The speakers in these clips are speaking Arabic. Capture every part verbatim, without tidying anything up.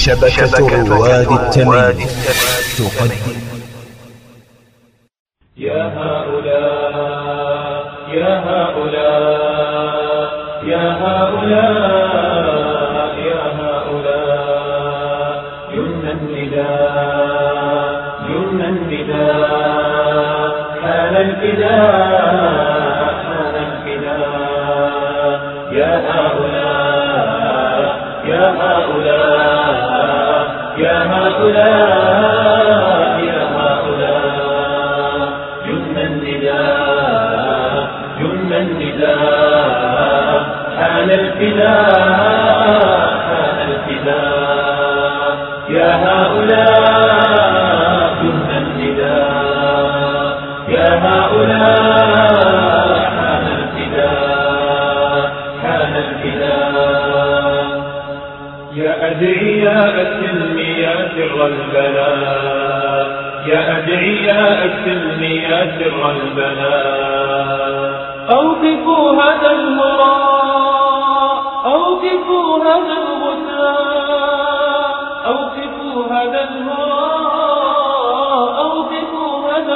شبكة رواد التمييز تقدم. يا هؤلاء يا هؤلاء يا هؤلاء يا هؤلاء جن النداء جن النداء حان الفداء حان الفداء يا هؤلاء يا هؤلاء يا هؤلاء يا هؤلاء جن النداء جن النداء حان الفداء حان الفداء يا هؤلاء جن النداء يا هؤلاء حان الفداء حان الفداء يا أدعياء السلم يا سر البلاء يا أدعياء السلم يا سر البلاء أوقفوا هذا الهراء أوقفوا هذا الغثاء أوقفوا هذا الهراء أوقفوا هذا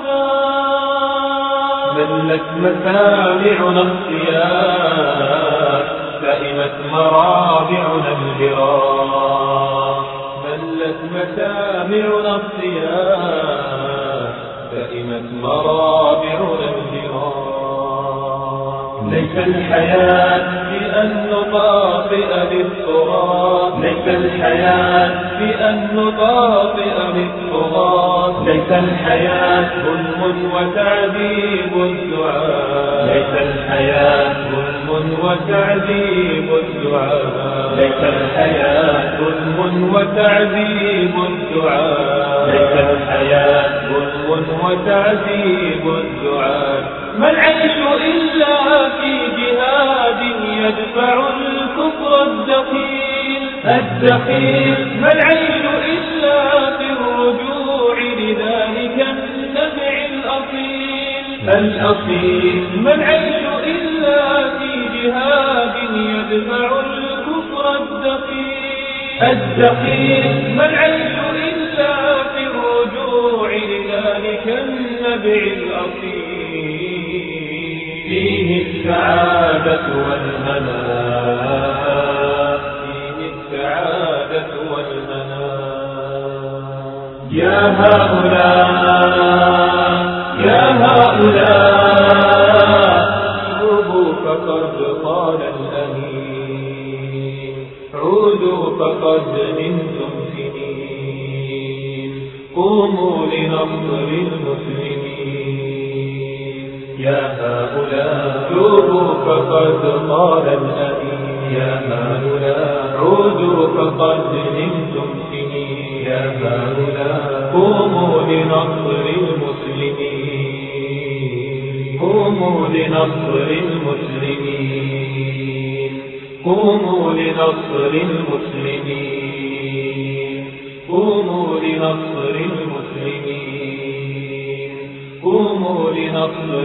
الغثاء ملت مسامعنا الصياح سئمت مرابعنا البراء ملت مسامعنا الصياح سئمت مرابعنا البراء ليس الحياة بأن نطافئ بالتراب ليس الحياة بأن نطافئ بالتراب ليس الحياة ظلم وتعذيب الدعاء ليس الحياة ظلم وتعذيب الدعاء ليس الحياة ظلم وتعذيب الدعاء ليس الحياة ظلم وتعذيب الدعاء ما العيش إلا في جهاد يدفع الكفر الدخيل الدخيل ما العيش إلا في الرجوع لذلك النبع الأصيل الأصيل ما العيش إلا في جهاد يدفع الكفر الدخيل الدخيل ما العيش إلا في الرجوع لذلك النبع الأصيل فيه السعادة والهنا فيه السعادة والهنا يا هؤلاء يا هؤلاء عودوا فقد طال الأنين عودوا فقد نمتم سنين قوموا لنصر المسلمين يا هؤلاء توبوا فقد طال الأنين يا هؤلاء عودوا فقد نمتم سنين يا هؤلاء قوموا لنصر المسلمين قوموا لنصر المسلمين قوموا لنصر المسلمين قوموا لنصر المسلمين قوموا لنصر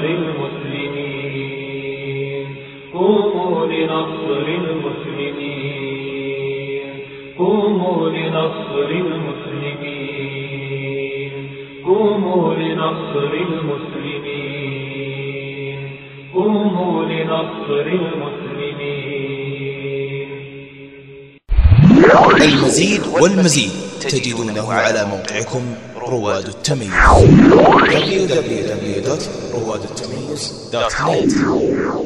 المسلمين قوموا لنصر المسلمين قوموا لنصر المسلمين قوموا لنصر المسلمين قوموا لنصر المسلمين. المزيد والمزيد تجدونه على موقعكم رواد التمييز دبليو دبليو دبليو دوت رواد التمييز دوت نت.